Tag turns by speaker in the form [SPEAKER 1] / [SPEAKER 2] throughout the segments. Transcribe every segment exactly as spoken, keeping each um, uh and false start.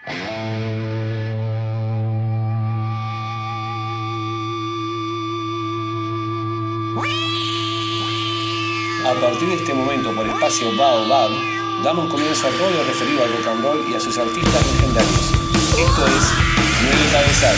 [SPEAKER 1] A partir de este momento, por espacio Baobab, damos comienzo a todo lo referido al rock and roll y a sus artistas legendarios. Esto es Nueve Cabezas.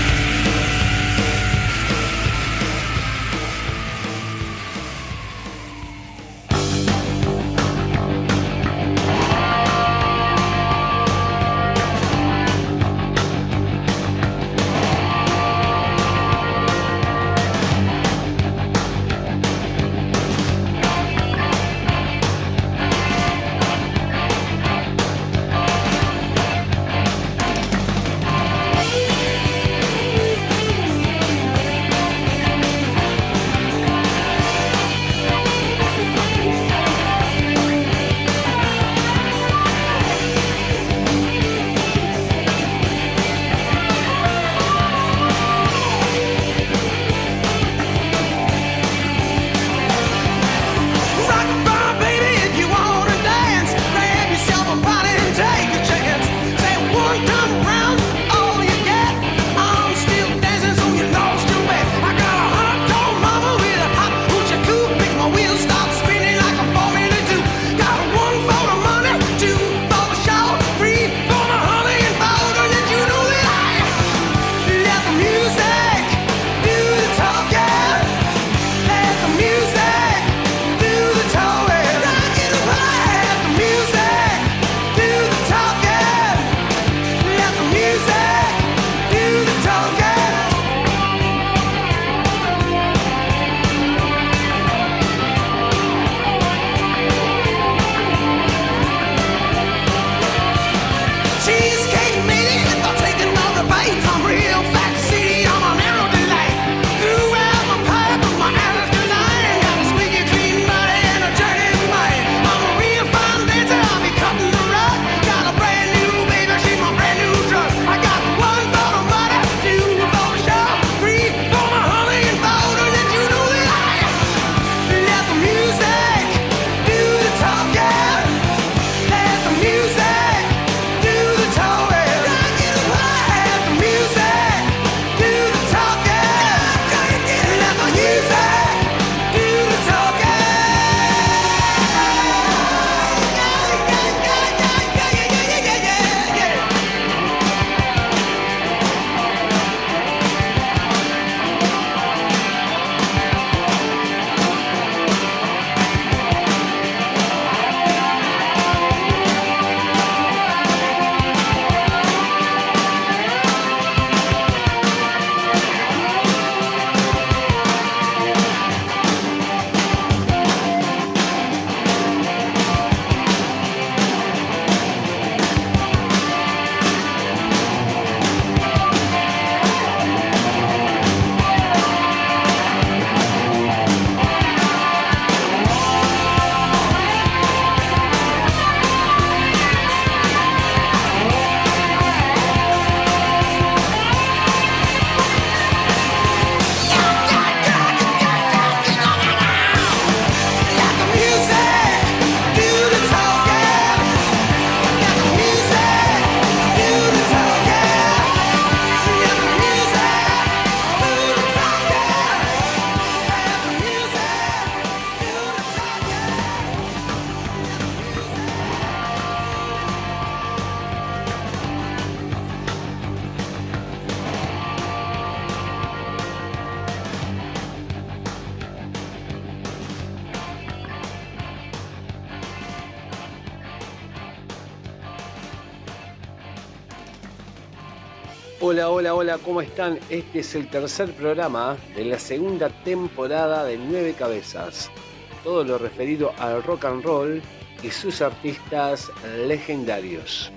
[SPEAKER 2] Hola, hola, hola, ¿cómo están? Este es el tercer programa de la segunda temporada de Nueve Cabezas. Todo lo referido al rock and roll y sus artistas legendarios.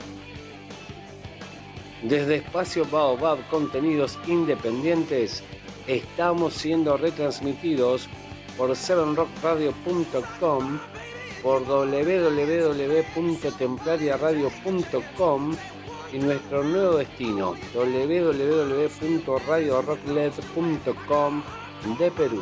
[SPEAKER 2] Desde Espacio Baobab Contenidos Independientes estamos siendo retransmitidos por seven rock radio punto com, por doble u doble u doble u punto templaria radio punto com y nuestro nuevo destino, doble u doble u doble u punto radio rock led punto com de Perú.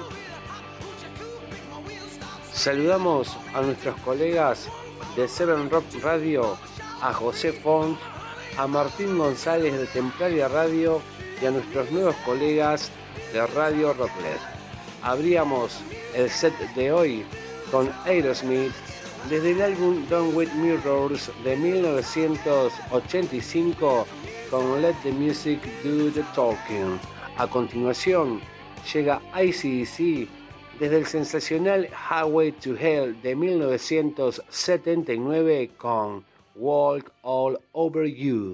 [SPEAKER 2] Saludamos a nuestros colegas de seven rock Radio, a José Font, a Martín González de Templaria Radio y a nuestros nuevos colegas de Radio Rocklet. Abríamos el set de hoy con Aerosmith desde el álbum Done with Mirrors de mil novecientos ochenta y cinco con Let the Music Do the Talking. A continuación llega I C D C desde el sensacional Highway to Hell de mil novecientos setenta y nueve con Walk All Over You.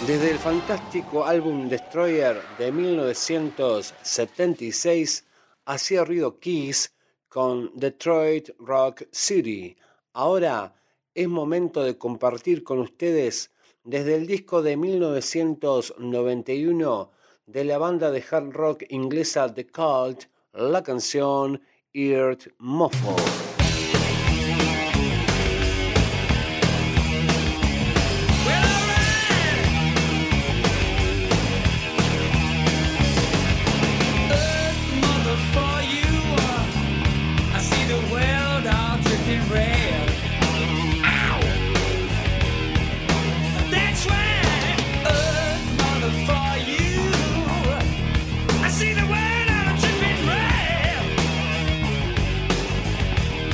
[SPEAKER 2] Desde el fantástico álbum Destroyer de mil novecientos setenta y seis hacía ruido Kiss con Detroit Rock City. Ahora es momento de compartir con ustedes desde el disco de mil novecientos noventa y uno de la banda de hard rock inglesa The Cult, la canción Earth Muffle.
[SPEAKER 3] I see the world on a tripping rail.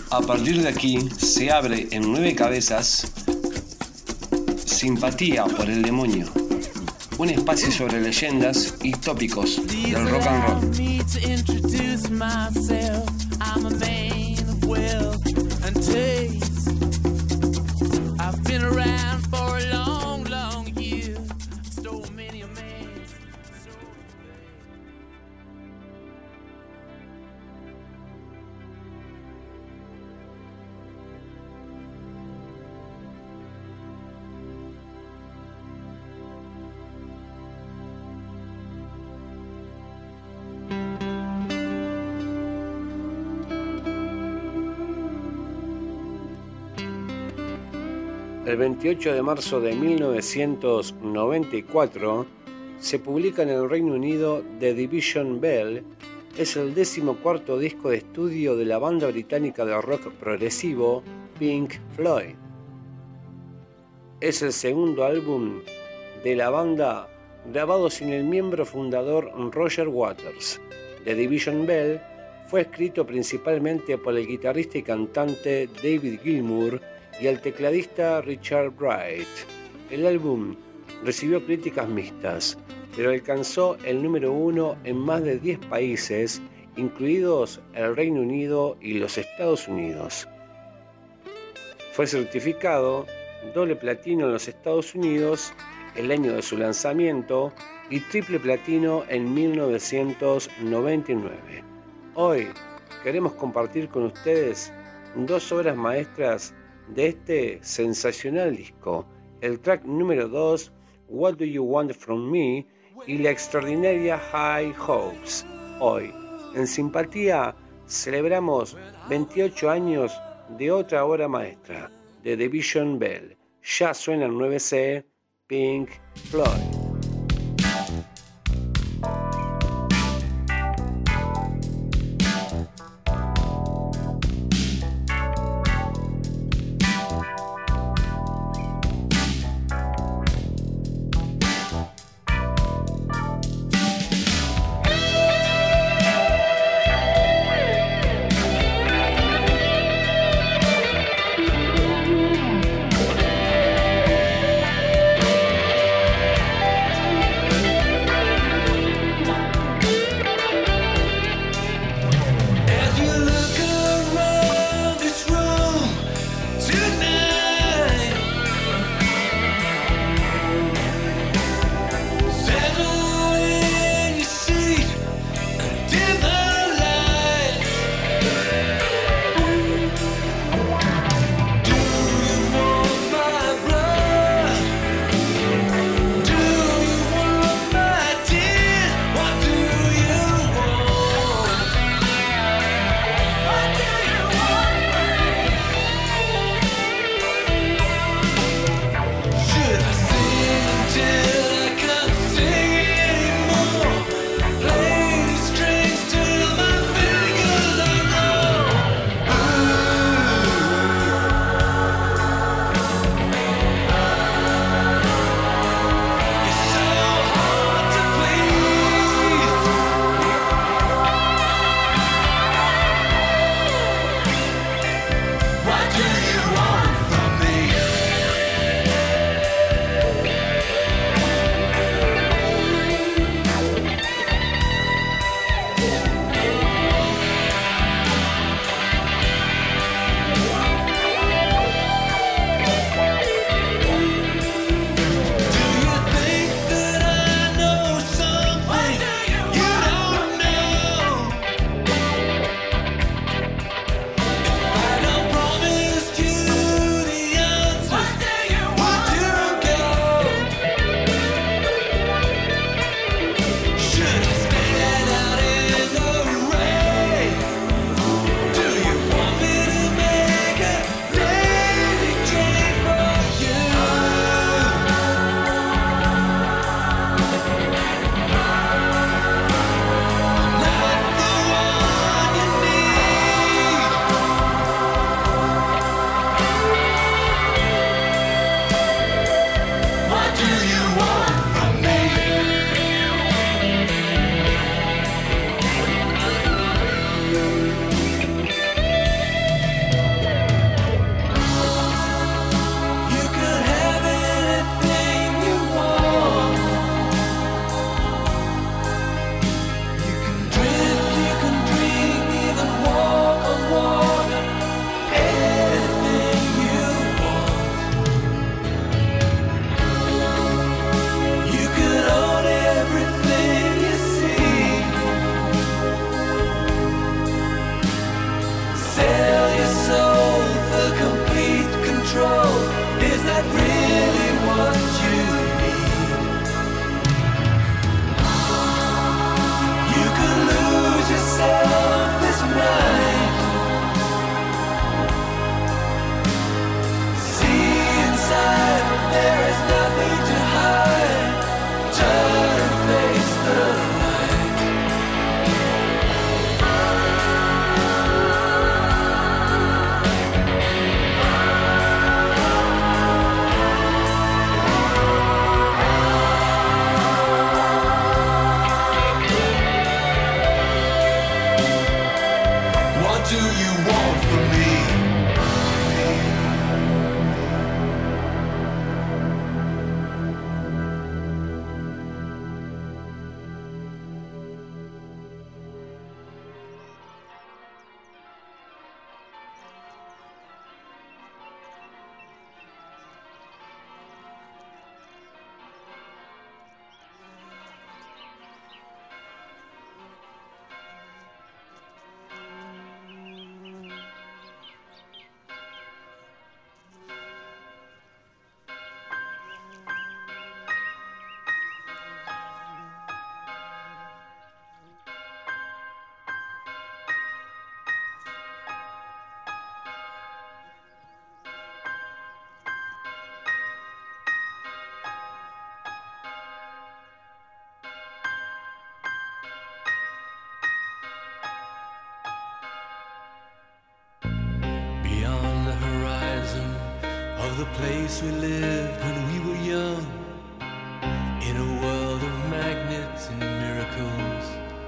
[SPEAKER 1] A partir de aquí se abre en nueve cabezas Simpatía por el Demonio, un espacio sobre leyendas y tópicos del rock and roll.
[SPEAKER 2] El veintiocho de marzo de mil novecientos noventa y cuatro se publica en el Reino Unido The Division Bell. Es el decimocuarto disco de estudio de la banda británica de rock progresivo Pink Floyd. Es el segundo álbum de la banda grabado sin el miembro fundador Roger Waters. The Division Bell fue escrito principalmente por el guitarrista y cantante David Gilmour y el tecladista Richard Wright. El álbum recibió críticas mixtas, pero alcanzó el número uno en más de diez países, incluidos el Reino Unido y los Estados Unidos. Fue certificado doble platino en los Estados Unidos el año de su lanzamiento y triple platino en mil novecientos noventa y nueve. Hoy queremos compartir con ustedes dos obras maestras de este sensacional disco, el track número dos, What Do You Want From Me, y la extraordinaria High Hopes. Hoy, en Simpatía, celebramos veintiocho años de otra obra maestra, de Division Bell. Ya suena el nueve C, Pink Floyd.
[SPEAKER 3] We'll be right back. the place we lived when we were young, in a world of magnets and miracles.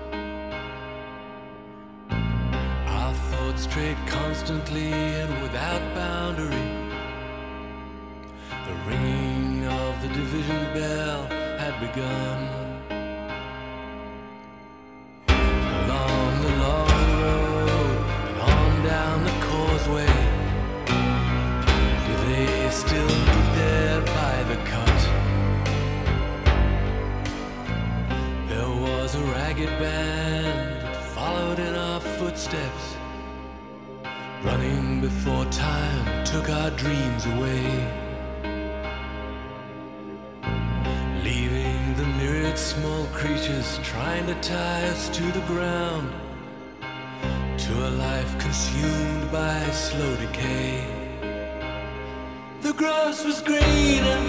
[SPEAKER 3] Our thoughts strayed constantly and without boundary. The ringing of the division bell had begun. Along the long road and on down the causeway, do they still meet there by the cut? There was a ragged band that followed in our footsteps, running before time took our dreams away, leaving the myriad small creatures trying to tie us to the ground, to a life consumed by slow decay. The grass was greener,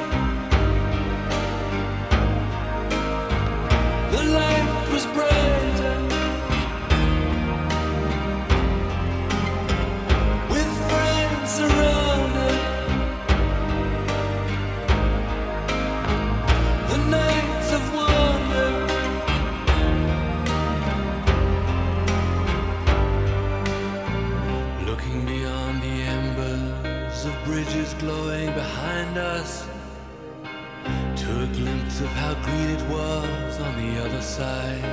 [SPEAKER 3] the light was brighter, with friends around us. The nights of wonder, looking beyond the embers of bridges glowing behind us, to a glimpse of how green it was on the other side.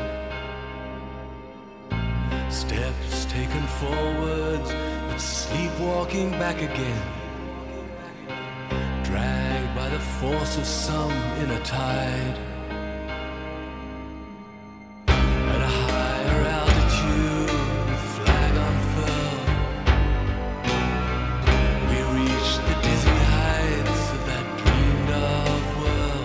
[SPEAKER 3] Steps taken forwards, but sleepwalking back again, dragged by the force of some inner tide. At a higher altitude, with flag unfurled, we reached the dizzy heights of that dreamed of world.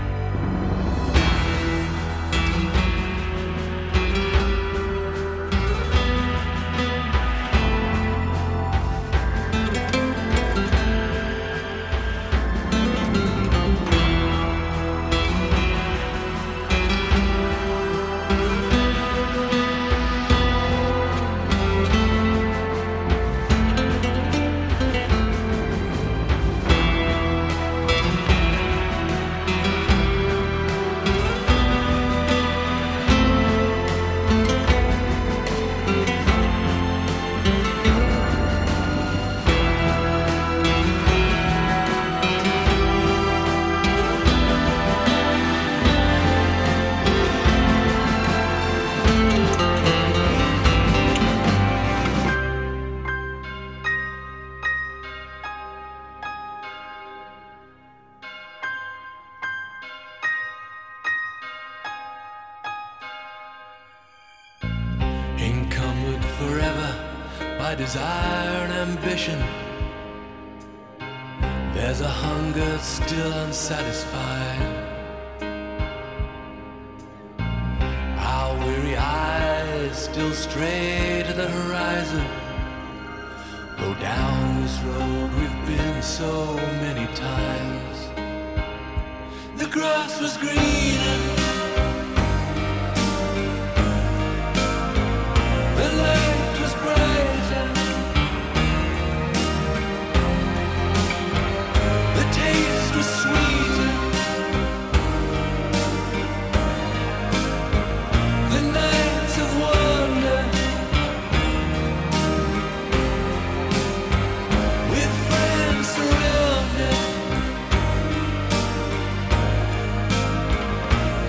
[SPEAKER 3] Encumbered forever by desire and ambition, there's a hunger still unsatisfied. Our weary eyes still stray to the horizon, though down this road we've been so many times. The grass was greener, the light was brighter, the taste was sweeter, the nights of wonder, with friends surrounded.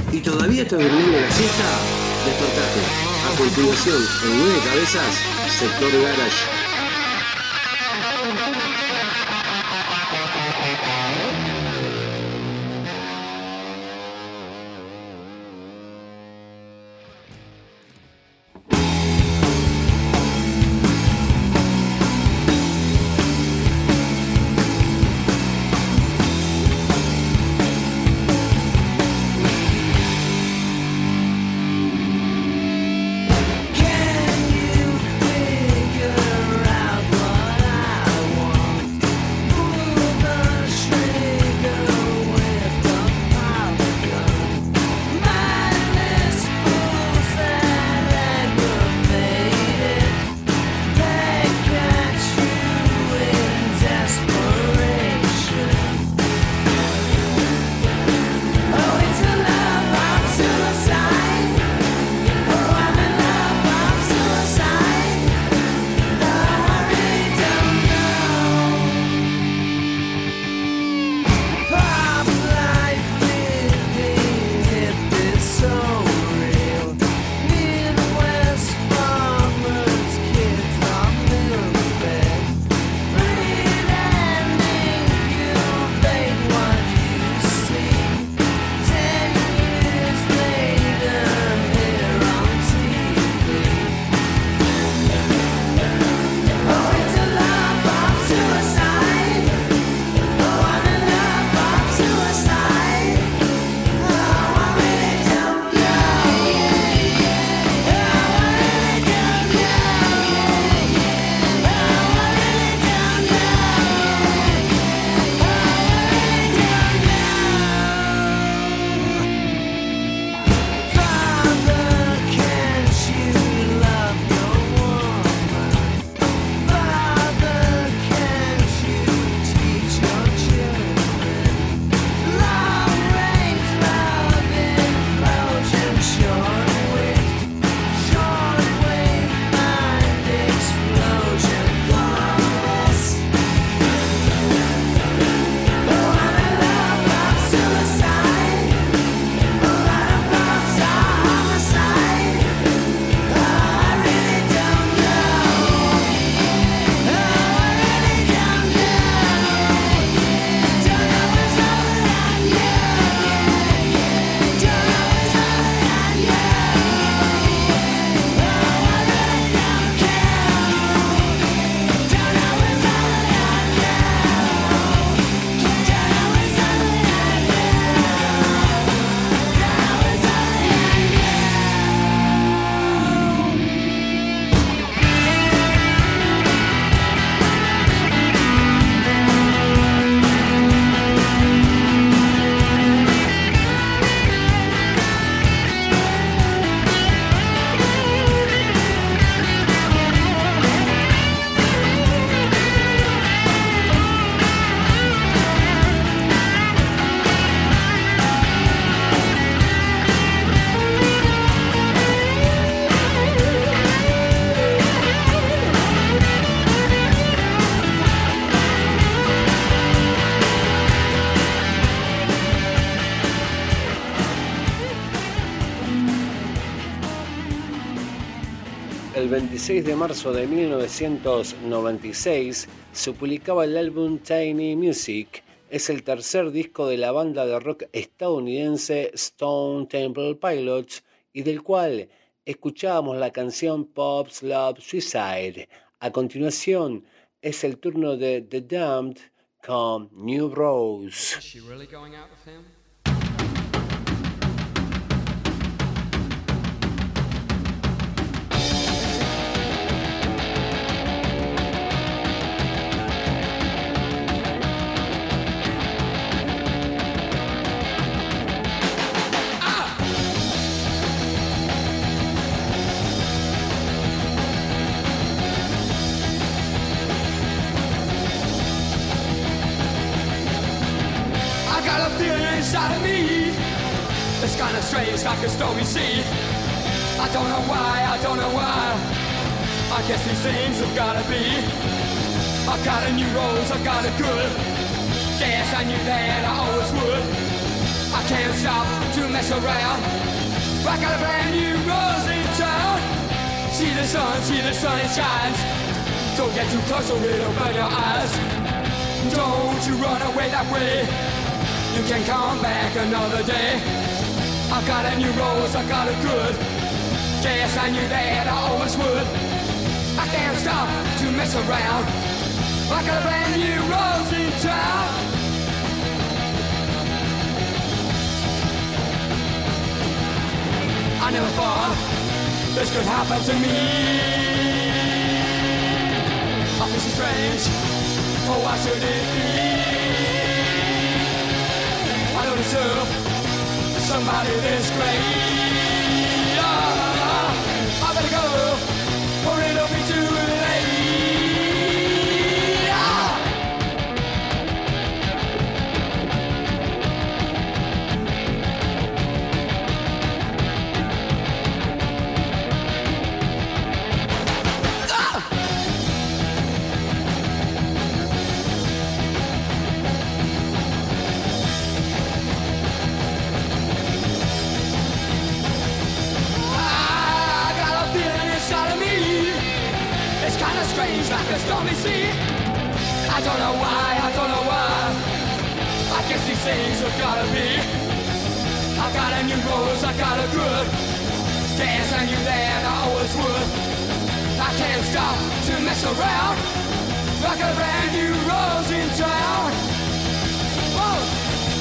[SPEAKER 2] ¿Y todavía estás durmiendo la siesta? Despertate. A continuación, en Nueve Cabezas, Sector Garage.
[SPEAKER 4] El veintiséis de marzo de mil novecientos noventa y seis se publicaba el álbum Tiny Music. Es el tercer disco de la banda de rock estadounidense Stone Temple Pilots y del cual escuchábamos la canción Pop's Love Suicide. A continuación es el turno de The Damned con New Rose.
[SPEAKER 5] Is she really going out with him?
[SPEAKER 3] Inside of me, it's kind of strange, like a stormy sea. I don't know why, I don't know why. I guess these things have gotta be. I've got a new rose, I've got it good. Yes, I knew that I always would.
[SPEAKER 5] I can't stop to mess around. I got a brand new rose in town. See the sun, see the sun, it shines. Don't get too close or it'll burn your eyes. Don't you run away that way. You can come back another day. I got a new rose, I got it good. Yes, I knew that I always would. I can't stop to mess around. I got a brand new rose in town. I never thought this could happen to me. I feel so strange. Oh, why should it be? I don't deserve somebody this great. Oh, I better go, or it'll be too late. Strange like a stormy sea. I don't know why, I don't know why. I guess these things have gotta be. I got a new rose, I got a good. Guess I knew that I always would. I can't stop to mess around. I got a brand new rose in town. Whoa.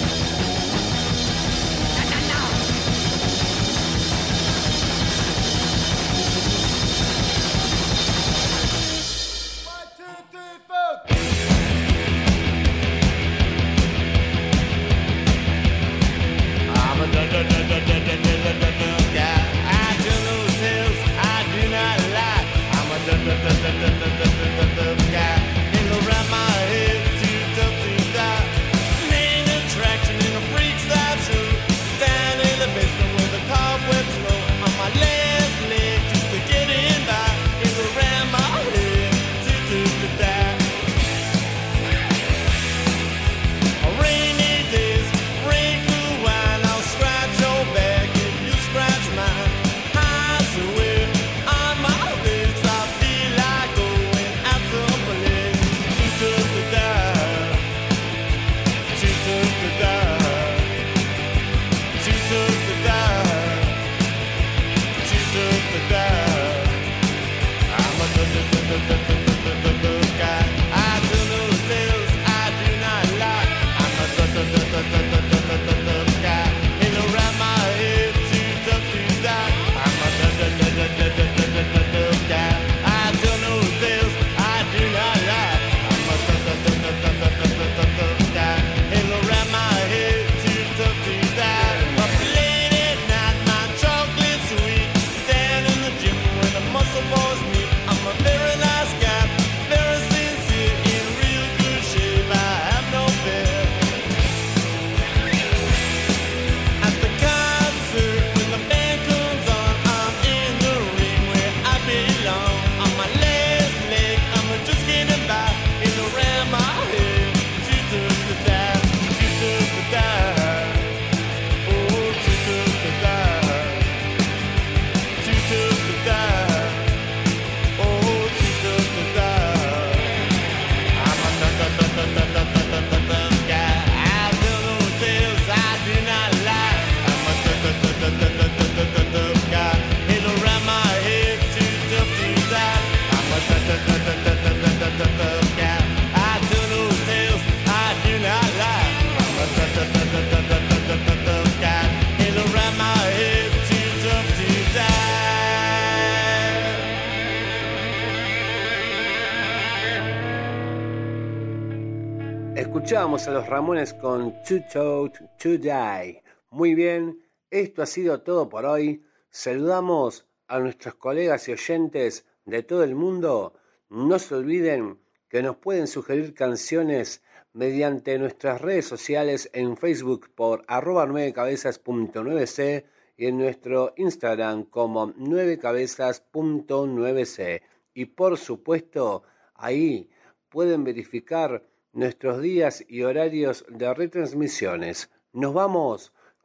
[SPEAKER 2] Escuchamos a los Ramones con Too Toad to Die. Muy bien, esto ha sido todo por hoy. Saludamos a nuestros colegas y oyentes de todo el mundo. No se olviden que nos pueden sugerir canciones mediante nuestras redes sociales en Facebook por arroba nueve cabezas punto nueve ce y en nuestro Instagram como nueve cabezas punto nueve ce. Y por supuesto, ahí pueden verificar nuestros días y horarios de retransmisiones. Nos vamos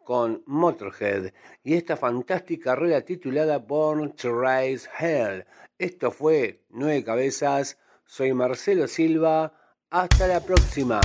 [SPEAKER 2] con Motorhead y esta fantástica rola titulada Born to Raise Hell. Esto fue Nueve Cabezas, soy Marcelo Silva, hasta la próxima.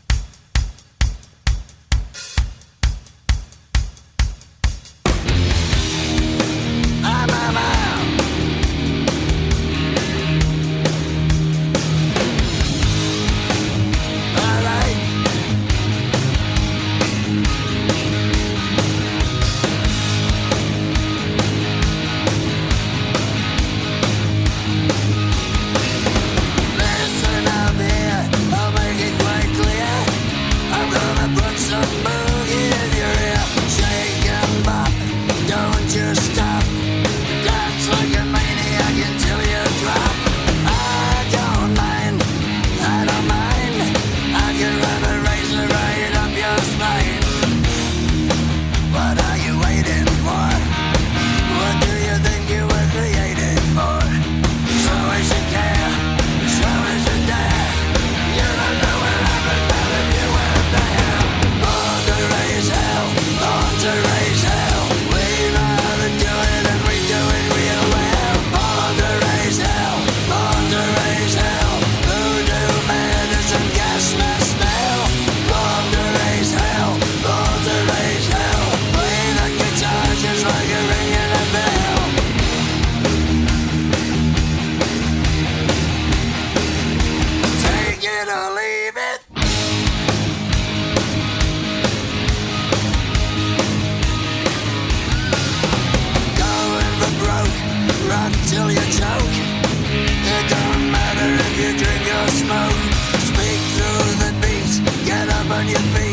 [SPEAKER 3] Till you choke. It don't matter if you drink or smoke. Speak through the beat. Get up on your feet.